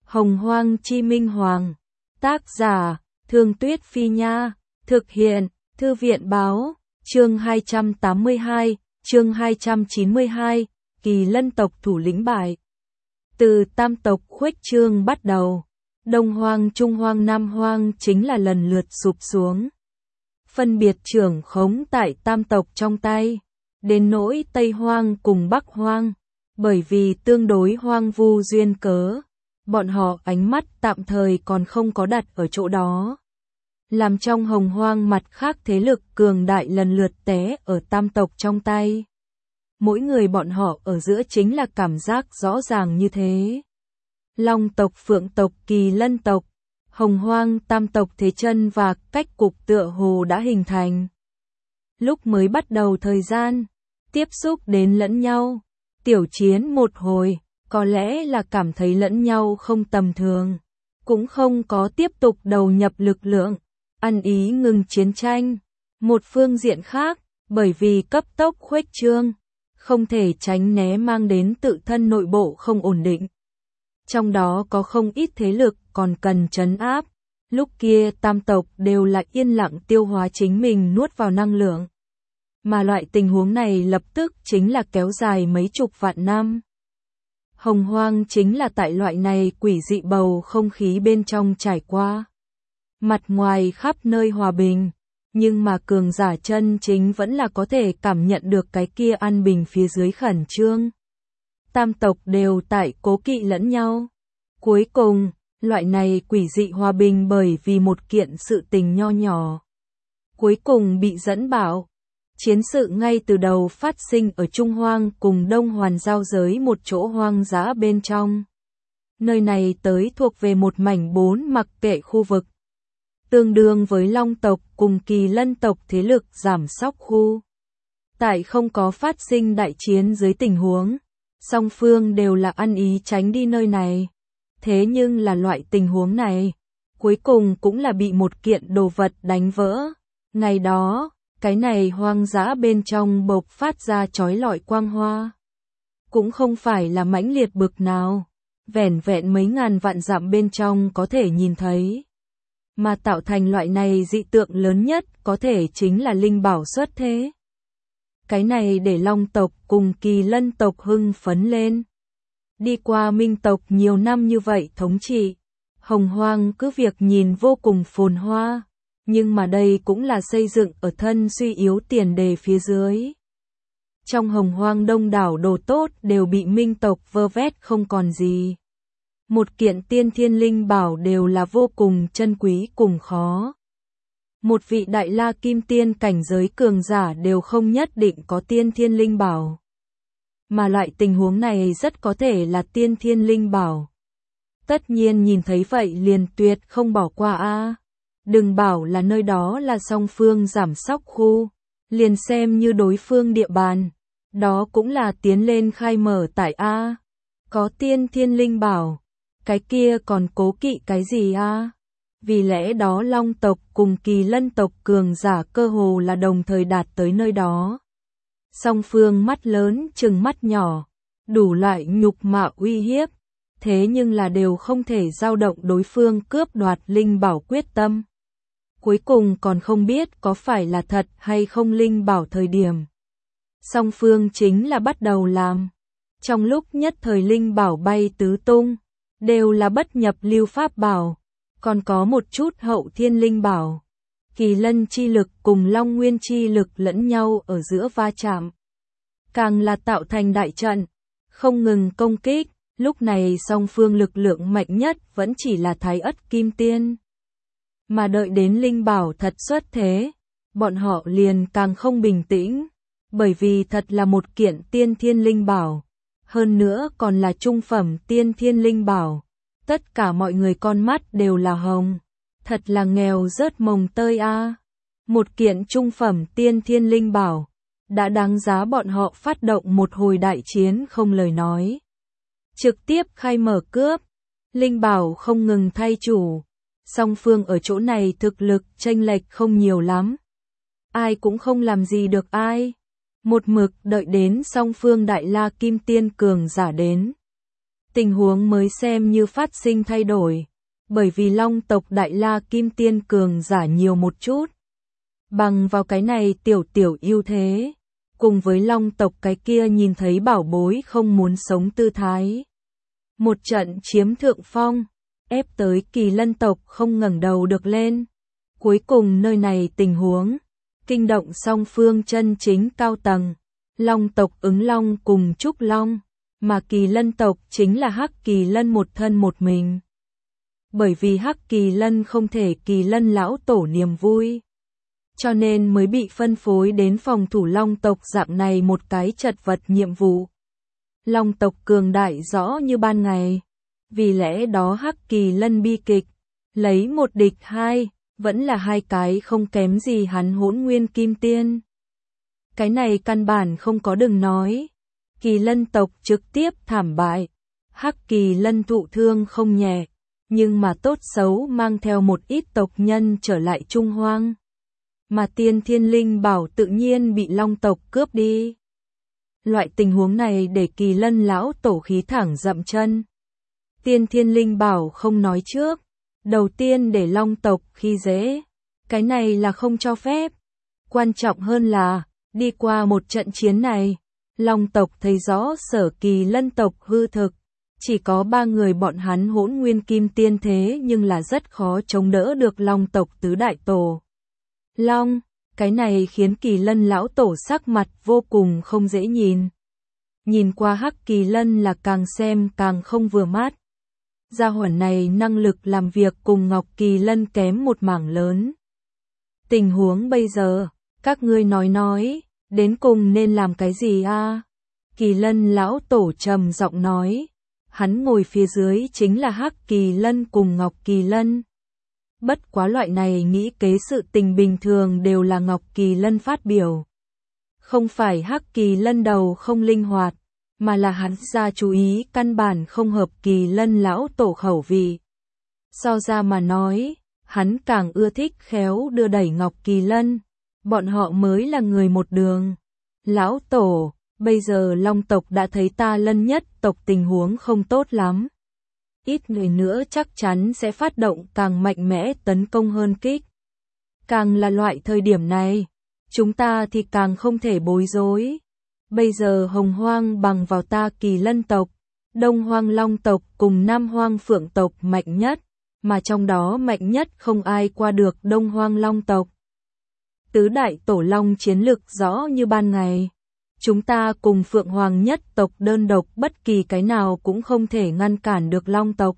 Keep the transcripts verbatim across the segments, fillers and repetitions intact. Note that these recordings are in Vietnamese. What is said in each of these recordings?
Hồng Hoang Chi Minh Hoàng. Tác giả, Thương Tuyết Phi Nha. Thực hiện, Thư viện Báo. Chương hai trăm tám mươi hai, chương hai trăm chín mươi hai, Kỳ Lân tộc thủ lĩnh bại. Từ tam tộc khuếch trương bắt đầu, Đông Hoang, Trung Hoang, Nam Hoang chính là lần lượt sụp xuống. Phân biệt trưởng khống tại tam tộc trong tay, đến nỗi Tây Hoang cùng Bắc Hoang, bởi vì tương đối hoang vu duyên cớ, bọn họ ánh mắt tạm thời còn không có đặt ở chỗ đó. Làm trong Hồng Hoang mặt khác thế lực cường đại lần lượt té ở tam tộc trong tay. Mỗi người bọn họ ở giữa chính là cảm giác rõ ràng như thế. Long tộc, Phượng tộc, Kỳ Lân tộc, Hồng Hoang tam tộc thế chân và cách cục tựa hồ đã hình thành. Lúc mới bắt đầu thời gian, tiếp xúc đến lẫn nhau, tiểu chiến một hồi, có lẽ là cảm thấy lẫn nhau không tầm thường, cũng không có tiếp tục đầu nhập lực lượng, ăn ý ngừng chiến tranh. Một phương diện khác, bởi vì cấp tốc khuếch trương, không thể tránh né mang đến tự thân nội bộ không ổn định. Trong đó có không ít thế lực còn cần trấn áp, lúc kia tam tộc đều là yên lặng tiêu hóa chính mình nuốt vào năng lượng. Mà loại tình huống này lập tức chính là kéo dài mấy chục vạn năm. Hồng Hoang chính là tại loại này quỷ dị bầu không khí bên trong trải qua. Mặt ngoài khắp nơi hòa bình, nhưng mà cường giả chân chính vẫn là có thể cảm nhận được cái kia an bình phía dưới khẩn trương. Tam tộc đều tại cố kỵ lẫn nhau. Cuối cùng, loại này quỷ dị hòa bình bởi vì một kiện sự tình nho nhỏ. Cuối cùng bị dẫn bảo. Chiến sự ngay từ đầu phát sinh ở Trung Hoang cùng Đông Hoàn giao giới một chỗ hoang dã bên trong. Nơi này tới thuộc về một mảnh bốn mặc kệ khu vực. Tương đương với Long tộc cùng Kỳ Lân tộc thế lực giảm sóc khu. Tại không có phát sinh đại chiến dưới tình huống, song phương đều là ăn ý tránh đi nơi này. Thế nhưng là loại tình huống này, cuối cùng cũng là bị một kiện đồ vật đánh vỡ. Ngày đó, cái này hoang dã bên trong bộc phát ra chói lọi quang hoa. Cũng không phải là mãnh liệt bực nào, vẻn vẹn mấy ngàn vạn dặm bên trong có thể nhìn thấy. Mà tạo thành loại này dị tượng lớn nhất có thể chính là linh bảo xuất thế. Cái này để Long tộc cùng Kỳ Lân tộc hưng phấn lên. Đi qua Minh tộc nhiều năm như vậy thống trị, Hồng Hoang cứ việc nhìn vô cùng phồn hoa, nhưng mà đây cũng là xây dựng ở thân suy yếu tiền đề phía dưới. Trong Hồng Hoang đông đảo đồ tốt đều bị Minh tộc vơ vét không còn gì. Một kiện tiên thiên linh bảo đều là vô cùng chân quý cùng khó. Một vị đại la kim tiên cảnh giới cường giả đều không nhất định có tiên thiên linh bảo. Mà loại tình huống này rất có thể là tiên thiên linh bảo. Tất nhiên nhìn thấy vậy liền tuyệt không bỏ qua a. Đừng bảo là nơi đó là song phương giảm sóc khu, liền xem như đối phương địa bàn, đó cũng là tiến lên khai mở tại a. Có tiên thiên linh bảo, cái kia còn cố kỵ cái gì a? Vì lẽ đó Long tộc cùng Kỳ Lân tộc cường giả cơ hồ là đồng thời đạt tới nơi đó. Song phương mắt lớn chừng mắt nhỏ, đủ loại nhục mạ uy hiếp, thế nhưng là đều không thể dao động đối phương cướp đoạt linh bảo quyết tâm. Cuối cùng còn không biết có phải là thật hay không linh bảo thời điểm. Song phương chính là bắt đầu làm. Trong lúc nhất thời linh bảo bay tứ tung, đều là bất nhập lưu pháp bảo, còn có một chút hậu thiên linh bảo. Kỳ Lân chi lực cùng Long Nguyên chi lực lẫn nhau ở giữa va chạm. Càng là tạo thành đại trận, không ngừng công kích, lúc này song phương lực lượng mạnh nhất vẫn chỉ là Thái Ất Kim Tiên. Mà đợi đến linh bảo thật xuất thế, bọn họ liền càng không bình tĩnh, bởi vì thật là một kiện tiên thiên linh bảo, hơn nữa còn là trung phẩm tiên thiên linh bảo. Tất cả mọi người con mắt đều là hồng, thật là nghèo rớt mồng tơi a. Một kiện trung phẩm tiên thiên linh bảo, đã đáng giá bọn họ phát động một hồi đại chiến không lời nói. Trực tiếp khai mở cướp, linh bảo không ngừng thay chủ, song phương ở chỗ này thực lực chênh lệch không nhiều lắm. Ai cũng không làm gì được ai. Một mực đợi đến song phương đại la kim tiên cường giả đến. Tình huống mới xem như phát sinh thay đổi, bởi vì Long tộc Đại La Kim Tiên cường giả nhiều một chút. Bằng vào cái này tiểu tiểu ưu thế, cùng với Long tộc cái kia nhìn thấy bảo bối không muốn sống tư thái. Một trận chiếm thượng phong, ép tới Kỳ Lân tộc không ngẩng đầu được lên. Cuối cùng nơi này tình huống, kinh động song phương chân chính cao tầng, Long tộc ứng Long cùng Trúc Long, mà Kỳ Lân tộc chính là Hắc Kỳ Lân một thân một mình. Bởi vì Hắc Kỳ Lân không thể Kỳ Lân lão tổ niềm vui, cho nên mới bị phân phối đến phòng thủ Long tộc dạng này một cái chật vật nhiệm vụ. Long tộc cường đại rõ như ban ngày, vì lẽ đó Hắc Kỳ Lân bi kịch, lấy một địch hai, vẫn là hai cái không kém gì hắn Hỗn Nguyên Kim Tiên. Cái này căn bản không có đừng nói, Kỳ Lân tộc trực tiếp thảm bại, Hắc Kỳ Lân thụ thương không nhẹ, nhưng mà tốt xấu mang theo một ít tộc nhân trở lại Trung Hoang. Mà Tiên Thiên Linh Bảo tự nhiên bị Long tộc cướp đi. Loại tình huống này để Kỳ Lân lão tổ khí thẳng dậm chân. Tiên Thiên Linh Bảo không nói trước, đầu tiên để Long tộc khi dễ, cái này là không cho phép. Quan trọng hơn là, đi qua một trận chiến này, Long tộc thấy rõ Sở Kỳ Lân tộc hư thực, chỉ có ba người bọn hắn Hỗn Nguyên Kim Tiên thế nhưng là rất khó chống đỡ được Long tộc tứ đại tổ. Long, cái này khiến Kỳ Lân lão tổ sắc mặt vô cùng không dễ nhìn. Nhìn qua Hắc Kỳ Lân là càng xem càng không vừa mắt. Gia hỏa này năng lực làm việc cùng Ngọc Kỳ Lân kém một mảng lớn. Tình huống bây giờ, các ngươi nói nói, đến cùng nên làm cái gì a? Kỳ Lân lão tổ trầm giọng nói, hắn ngồi phía dưới chính là Hắc Kỳ Lân cùng Ngọc Kỳ Lân. Bất quá loại này nghĩ kế sự tình bình thường đều là Ngọc Kỳ Lân phát biểu. Không phải Hắc Kỳ Lân đầu không linh hoạt, mà là hắn ra chú ý căn bản không hợp Kỳ Lân lão tổ khẩu vị. So ra mà nói, hắn càng ưa thích khéo đưa đẩy Ngọc Kỳ Lân, bọn họ mới là người một đường. Lão tổ, bây giờ Long tộc đã thấy ta Lân nhất tộc tình huống không tốt lắm. Ít người nữa chắc chắn sẽ phát động càng mạnh mẽ tấn công hơn kích. Càng là loại thời điểm này, chúng ta thì càng không thể bối rối. Bây giờ Hồng Hoang bằng vào ta Kỳ Lân tộc, Đông Hoang Long tộc cùng Nam Hoang Phượng tộc mạnh nhất, mà trong đó mạnh nhất không ai qua được Đông Hoang Long tộc. Tứ đại tổ long chiến lực rõ như ban ngày. Chúng ta cùng Phượng Hoàng nhất tộc đơn độc bất kỳ cái nào cũng không thể ngăn cản được Long tộc.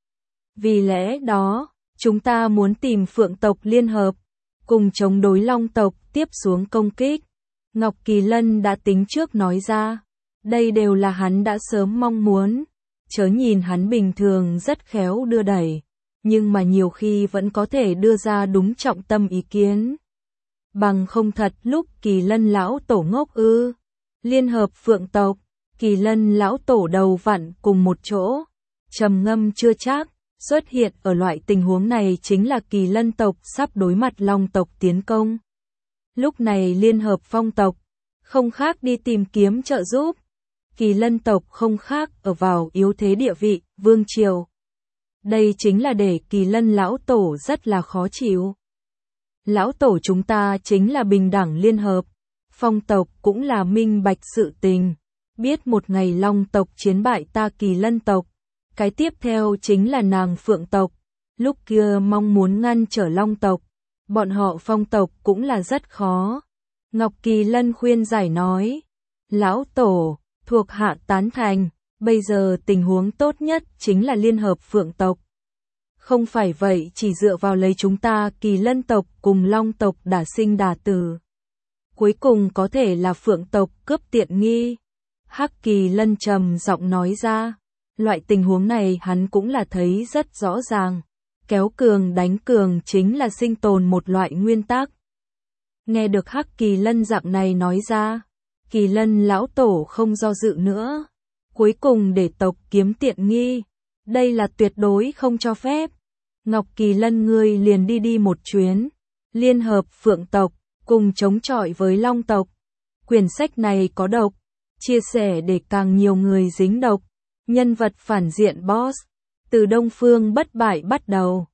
Vì lẽ đó, chúng ta muốn tìm Phượng tộc liên hợp, cùng chống đối Long tộc tiếp xuống công kích. Ngọc Kỳ Lân đã tính trước nói ra, đây đều là hắn đã sớm mong muốn, chớ nhìn hắn bình thường rất khéo đưa đẩy, nhưng mà nhiều khi vẫn có thể đưa ra đúng trọng tâm ý kiến. Bằng không thật lúc Kỳ Lân lão tổ ngốc ư. Liên hợp Phượng tộc, Kỳ Lân lão tổ đầu vặn cùng một chỗ, trầm ngâm chưa chắc, xuất hiện ở loại tình huống này chính là Kỳ Lân tộc sắp đối mặt Long tộc tiến công. Lúc này liên hợp Phong tộc, không khác đi tìm kiếm trợ giúp. Kỳ Lân tộc không khác ở vào yếu thế địa vị, vương triều. Đây chính là để Kỳ Lân lão tổ rất là khó chịu. Lão tổ chúng ta chính là bình đẳng liên hợp. Phong tộc cũng là minh bạch sự tình, biết một ngày Long tộc chiến bại ta Kỳ Lân tộc, cái tiếp theo chính là nàng Phượng tộc, lúc kia mong muốn ngăn trở Long tộc, bọn họ Phong tộc cũng là rất khó. Ngọc Kỳ Lân khuyên giải nói, lão tổ, thuộc hạ tán thành, bây giờ tình huống tốt nhất chính là liên hợp Phượng tộc. Không phải vậy chỉ dựa vào lấy chúng ta Kỳ Lân tộc cùng Long tộc đả sinh đả tử. Cuối cùng có thể là Phượng tộc cướp tiện nghi. Hắc Kỳ Lân trầm giọng nói ra, loại tình huống này hắn cũng là thấy rất rõ ràng. Kéo cường đánh cường chính là sinh tồn một loại nguyên tắc. Nghe được Hắc Kỳ Lân dạng này nói ra, Kỳ Lân lão tổ không do dự nữa. Cuối cùng để tộc kiếm tiện nghi, đây là tuyệt đối không cho phép. Ngọc Kỳ Lân ngươi liền đi đi một chuyến, liên hợp Phượng tộc, cùng chống chọi với Long tộc. Quyển sách này có độc, chia sẻ để càng nhiều người dính độc. Nhân vật phản diện boss. Từ Đông Phương bất bại bắt đầu.